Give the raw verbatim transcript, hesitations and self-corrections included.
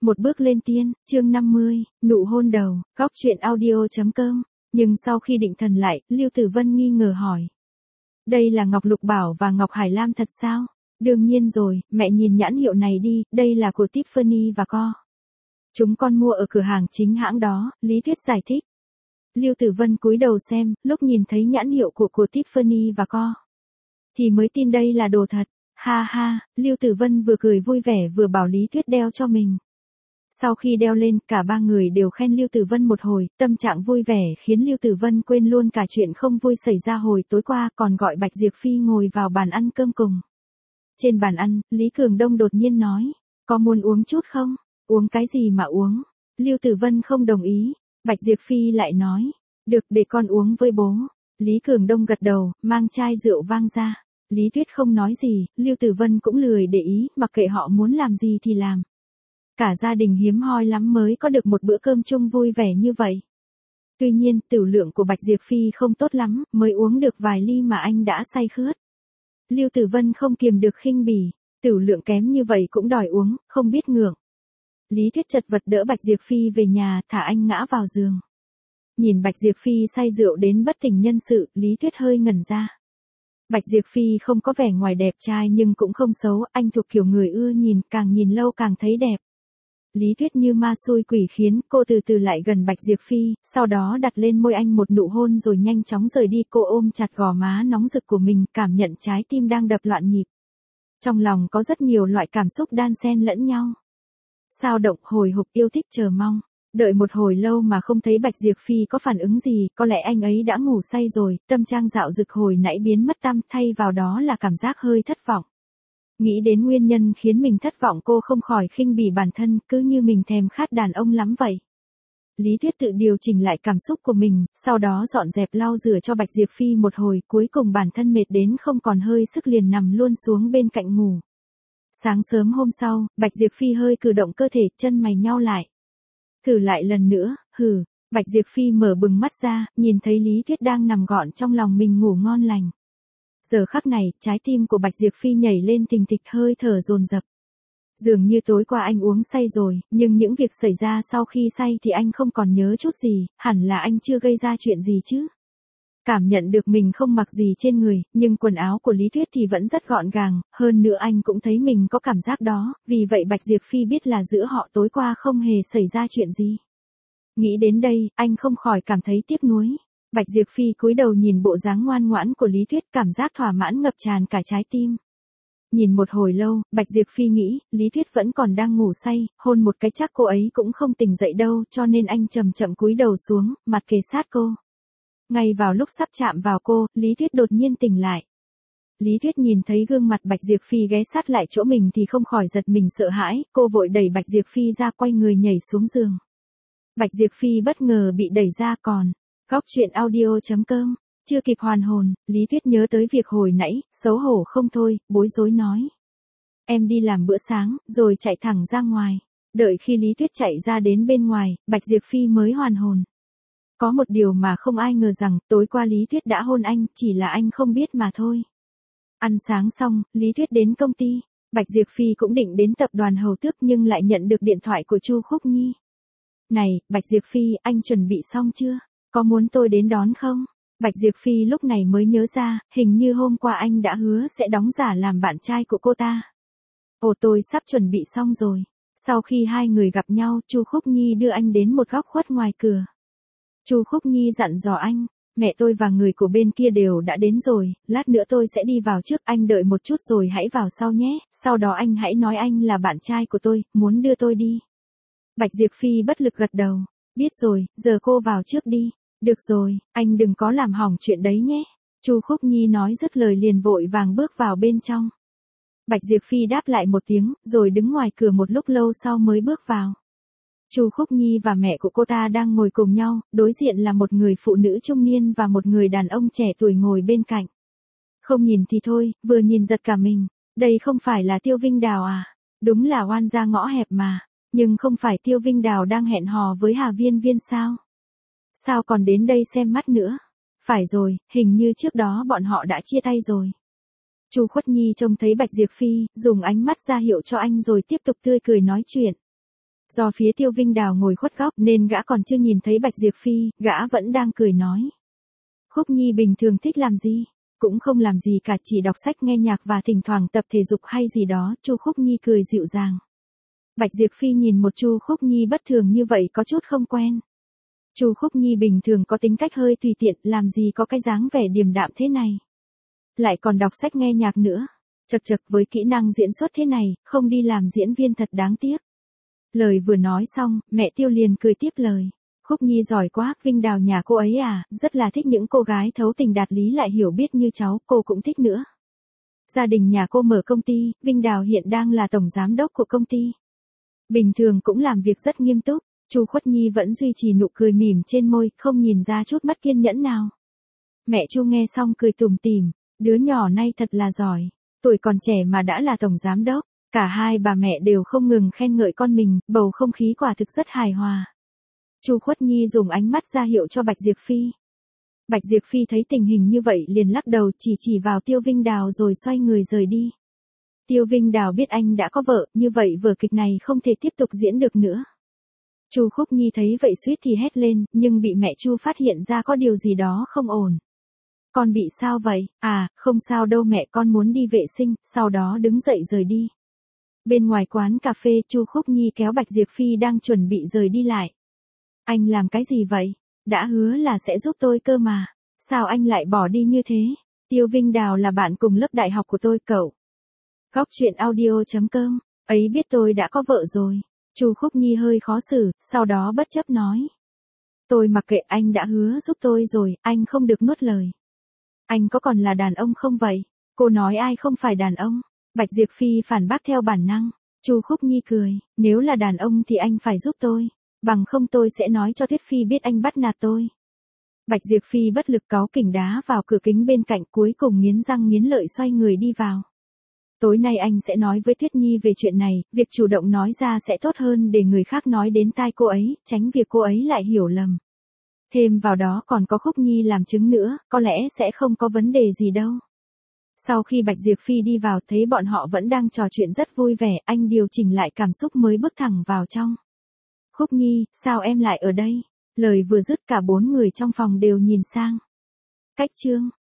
Một bước lên tiên, chương năm mươi, nụ hôn đầu, góc truyện audio.com. Nhưng sau khi định thần lại, Lưu Tử Vân nghi ngờ hỏi. Đây là Ngọc Lục Bảo và Ngọc Hải Lam thật sao? Đương nhiên rồi, mẹ nhìn nhãn hiệu này đi, đây là của Tiffany và Co. Chúng con mua ở cửa hàng chính hãng đó, Lý Tuyết giải thích. Lưu Tử Vân cúi đầu xem, lúc nhìn thấy nhãn hiệu của của Tiffany và Co. Thì mới tin đây là đồ thật. Ha ha, Lưu Tử Vân vừa cười vui vẻ vừa bảo Lý Tuyết đeo cho mình. Sau khi đeo lên, cả ba người đều khen Lưu Tử Vân một hồi, tâm trạng vui vẻ khiến Lưu Tử Vân quên luôn cả chuyện không vui xảy ra hồi tối qua, còn gọi Bạch Diệp Phi ngồi vào bàn ăn cơm cùng. Trên bàn ăn, Lý Cường Đông đột nhiên nói, có muốn uống chút không? Uống cái gì mà uống? Lưu Tử Vân không đồng ý. Bạch Diệp Phi lại nói, được, để con uống với bố. Lý Cường Đông gật đầu, mang chai rượu vang ra. Lý Tuyết không nói gì, Lưu Tử Vân cũng lười để ý, mặc kệ họ muốn làm gì thì làm. Cả gia đình hiếm hoi lắm mới có được một bữa cơm chung vui vẻ như vậy. Tuy nhiên, tiểu lượng của Bạch Diệp Phi không tốt lắm, mới uống được vài ly mà anh đã say khướt. Lưu Tử Vân không kiềm được khinh bỉ, tiểu lượng kém như vậy cũng đòi uống, không biết ngượng. Lý Tuyết chật vật đỡ Bạch Diệp Phi về nhà, thả anh ngã vào giường. Nhìn Bạch Diệp Phi say rượu đến bất tỉnh nhân sự, Lý Tuyết hơi ngẩn ra. Bạch Diệp Phi không có vẻ ngoài đẹp trai nhưng cũng không xấu, anh thuộc kiểu người ưa nhìn, càng nhìn lâu càng thấy đẹp. Lý Tuyết như ma xui quỷ khiến, cô từ từ lại gần Bạch Diệp Phi, sau đó đặt lên môi anh một nụ hôn rồi nhanh chóng rời đi. Cô ôm chặt gò má nóng rực của mình, cảm nhận trái tim đang đập loạn nhịp. Trong lòng có rất nhiều loại cảm xúc đan xen lẫn nhau. Sao động, hồi hộp, yêu thích, chờ mong. Đợi một hồi lâu mà không thấy Bạch Diệp Phi có phản ứng gì, có lẽ anh ấy đã ngủ say rồi, tâm trạng dạo dực hồi nãy biến mất tăm, thay vào đó là cảm giác hơi thất vọng. Nghĩ đến nguyên nhân khiến mình thất vọng, cô không khỏi khinh bỉ bản thân, cứ như mình thèm khát đàn ông lắm vậy. Lý Tuyết tự điều chỉnh lại cảm xúc của mình, sau đó dọn dẹp lau rửa cho Bạch Diệp Phi một hồi, cuối cùng bản thân mệt đến không còn hơi sức liền nằm luôn xuống bên cạnh ngủ. Sáng sớm hôm sau, Bạch Diệp Phi hơi cử động cơ thể, chân mày nhau lại. Thử lại lần nữa, hừ. Bạch Diệp Phi mở bừng mắt ra, nhìn thấy Lý Tuyết đang nằm gọn trong lòng mình ngủ ngon lành. Giờ khắc này, trái tim của Bạch Diệp Phi nhảy lên thình thịch, hơi thở dồn dập. Dường như tối qua anh uống say rồi, nhưng những việc xảy ra sau khi say thì anh không còn nhớ chút gì, hẳn là anh chưa gây ra chuyện gì chứ. Cảm nhận được mình không mặc gì trên người, nhưng quần áo của Lý Tuyết thì vẫn rất gọn gàng, hơn nữa anh cũng thấy mình có cảm giác đó, vì vậy Bạch Diệp Phi biết là giữa họ tối qua không hề xảy ra chuyện gì. Nghĩ đến đây, anh không khỏi cảm thấy tiếc nuối. Bạch Diệp Phi cúi đầu nhìn bộ dáng ngoan ngoãn của Lý Tuyết, cảm giác thỏa mãn ngập tràn cả trái tim. Nhìn một hồi lâu, Bạch Diệp Phi nghĩ, Lý Tuyết vẫn còn đang ngủ say, hôn một cái chắc cô ấy cũng không tỉnh dậy đâu, cho nên anh chậm chậm cúi đầu xuống, mặt kề sát cô. Ngay vào lúc sắp chạm vào cô, Lý Tuyết đột nhiên tỉnh lại. Lý Tuyết nhìn thấy gương mặt Bạch Diệp Phi ghé sát lại chỗ mình thì không khỏi giật mình sợ hãi, cô vội đẩy Bạch Diệp Phi ra, quay người nhảy xuống giường. Bạch Diệp Phi bất ngờ bị đẩy ra, còn góc truyện audio.com. Chưa kịp hoàn hồn, Lý Tuyết nhớ tới việc hồi nãy, xấu hổ không thôi, bối rối nói. Em đi làm bữa sáng, rồi chạy thẳng ra ngoài. Đợi khi Lý Tuyết chạy ra đến bên ngoài, Bạch Diệp Phi mới hoàn hồn. Có một điều mà không ai ngờ rằng, tối qua Lý Tuyết đã hôn anh, chỉ là anh không biết mà thôi. Ăn sáng xong, Lý Tuyết đến công ty. Bạch Diệp Phi cũng định đến tập đoàn Hầu Tước nhưng lại nhận được điện thoại của Chu Khúc Nhi. Này, Bạch Diệp Phi, anh chuẩn bị xong chưa? Có muốn tôi đến đón không? Bạch Diệp Phi lúc này mới nhớ ra, hình như hôm qua anh đã hứa sẽ đóng giả làm bạn trai của cô ta. Ồ, tôi sắp chuẩn bị xong rồi. Sau khi hai người gặp nhau, Chu Khúc Nhi đưa anh đến một góc khuất ngoài cửa. Chu Khúc Nhi dặn dò anh, mẹ tôi và người của bên kia đều đã đến rồi, lát nữa tôi sẽ đi vào trước, anh đợi một chút rồi hãy vào sau nhé, sau đó anh hãy nói anh là bạn trai của tôi, muốn đưa tôi đi. Bạch Diệp Phi bất lực gật đầu, biết rồi, giờ cô vào trước đi. Được rồi, anh đừng có làm hỏng chuyện đấy nhé. Chu Khúc Nhi nói dứt lời liền vội vàng bước vào bên trong. Bạch Diệp Phi đáp lại một tiếng, rồi đứng ngoài cửa một lúc lâu sau mới bước vào. Chu Khúc Nhi và mẹ của cô ta đang ngồi cùng nhau, đối diện là một người phụ nữ trung niên và một người đàn ông trẻ tuổi ngồi bên cạnh. Không nhìn thì thôi, vừa nhìn giật cả mình. Đây không phải là Tiêu Vinh Đào à? Đúng là oan gia ngõ hẹp mà. Nhưng không phải Tiêu Vinh Đào đang hẹn hò với Hà Viên Viên sao? Sao còn đến đây xem mắt nữa? Phải rồi, hình như trước đó bọn họ đã chia tay rồi. Chu Khuất Nhi trông thấy Bạch Diệp Phi, dùng ánh mắt ra hiệu cho anh rồi tiếp tục tươi cười nói chuyện. Do phía Tiêu Vinh Đào ngồi khuất góc nên gã còn chưa nhìn thấy Bạch Diệp Phi, gã vẫn đang cười nói. Khúc Nhi bình thường thích làm gì? Cũng không làm gì cả, chỉ đọc sách nghe nhạc và thỉnh thoảng tập thể dục hay gì đó. Chu Khúc Nhi cười dịu dàng. Bạch Diệp Phi nhìn một Chu Khúc Nhi bất thường như vậy có chút không quen. Chu Khúc Nhi bình thường có tính cách hơi tùy tiện, làm gì có cái dáng vẻ điềm đạm thế này. Lại còn đọc sách nghe nhạc nữa. Chật chật, với kỹ năng diễn xuất thế này, không đi làm diễn viên thật đáng tiếc. Lời vừa nói xong, mẹ Tiêu liền cười tiếp lời. Khúc Nhi giỏi quá, Vinh Đào nhà cô ấy à, rất là thích những cô gái thấu tình đạt lý lại hiểu biết như cháu, cô cũng thích nữa. Gia đình nhà cô mở công ty, Vinh Đào hiện đang là tổng giám đốc của công ty. Bình thường cũng làm việc rất nghiêm túc. Chu Khuất Nhi vẫn duy trì nụ cười mỉm trên môi, không nhìn ra chút mất kiên nhẫn nào. Mẹ Chu nghe xong cười tủm tỉm, đứa nhỏ nay thật là giỏi, tuổi còn trẻ mà đã là tổng giám đốc. Cả hai bà mẹ đều không ngừng khen ngợi con mình, bầu không khí quả thực rất hài hòa. Chu Khuất Nhi dùng ánh mắt ra hiệu cho Bạch Diệp Phi. Bạch Diệp Phi thấy tình hình như vậy liền lắc đầu, chỉ chỉ vào Tiêu Vinh Đào rồi xoay người rời đi. Tiêu Vinh Đào biết anh đã có vợ, như vậy vở kịch này không thể tiếp tục diễn được nữa. Chu Khúc Nhi thấy vậy suýt thì hét lên, nhưng bị mẹ Chu phát hiện ra có điều gì đó không ổn. Con bị sao vậy? À, không sao đâu mẹ, con muốn đi vệ sinh, sau đó đứng dậy rời đi. Bên ngoài quán cà phê, Chu Khúc Nhi kéo Bạch Diệp Phi đang chuẩn bị rời đi lại. Anh làm cái gì vậy? Đã hứa là sẽ giúp tôi cơ mà. Sao anh lại bỏ đi như thế? Tiêu Vinh Đào là bạn cùng lớp đại học của tôi cậu. Góc truyện audio chấm com. Ấy biết tôi đã có vợ rồi. Chu Khúc Nhi hơi khó xử, sau đó bất chấp nói. Tôi mặc kệ, anh đã hứa giúp tôi rồi, anh không được nuốt lời. Anh có còn là đàn ông không vậy? Cô nói ai không phải đàn ông? Bạch Diệp Phi phản bác theo bản năng. Chu Khúc Nhi cười, nếu là đàn ông thì anh phải giúp tôi, bằng không tôi sẽ nói cho Tuyết Phi biết anh bắt nạt tôi. Bạch Diệp Phi bất lực cáu kỉnh đá vào cửa kính bên cạnh, cuối cùng nghiến răng nghiến lợi xoay người đi vào. Tối nay anh sẽ nói với Tuyết Nhi về chuyện này, việc chủ động nói ra sẽ tốt hơn để người khác nói đến tai cô ấy, tránh việc cô ấy lại hiểu lầm. Thêm vào đó còn có Khúc Nhi làm chứng nữa, có lẽ sẽ không có vấn đề gì đâu. Sau khi Bạch Diệp Phi đi vào thấy bọn họ vẫn đang trò chuyện rất vui vẻ, anh điều chỉnh lại cảm xúc mới bước thẳng vào trong. Khúc Nhi, sao em lại ở đây? Lời vừa dứt cả bốn người trong phòng đều nhìn sang. Cách chương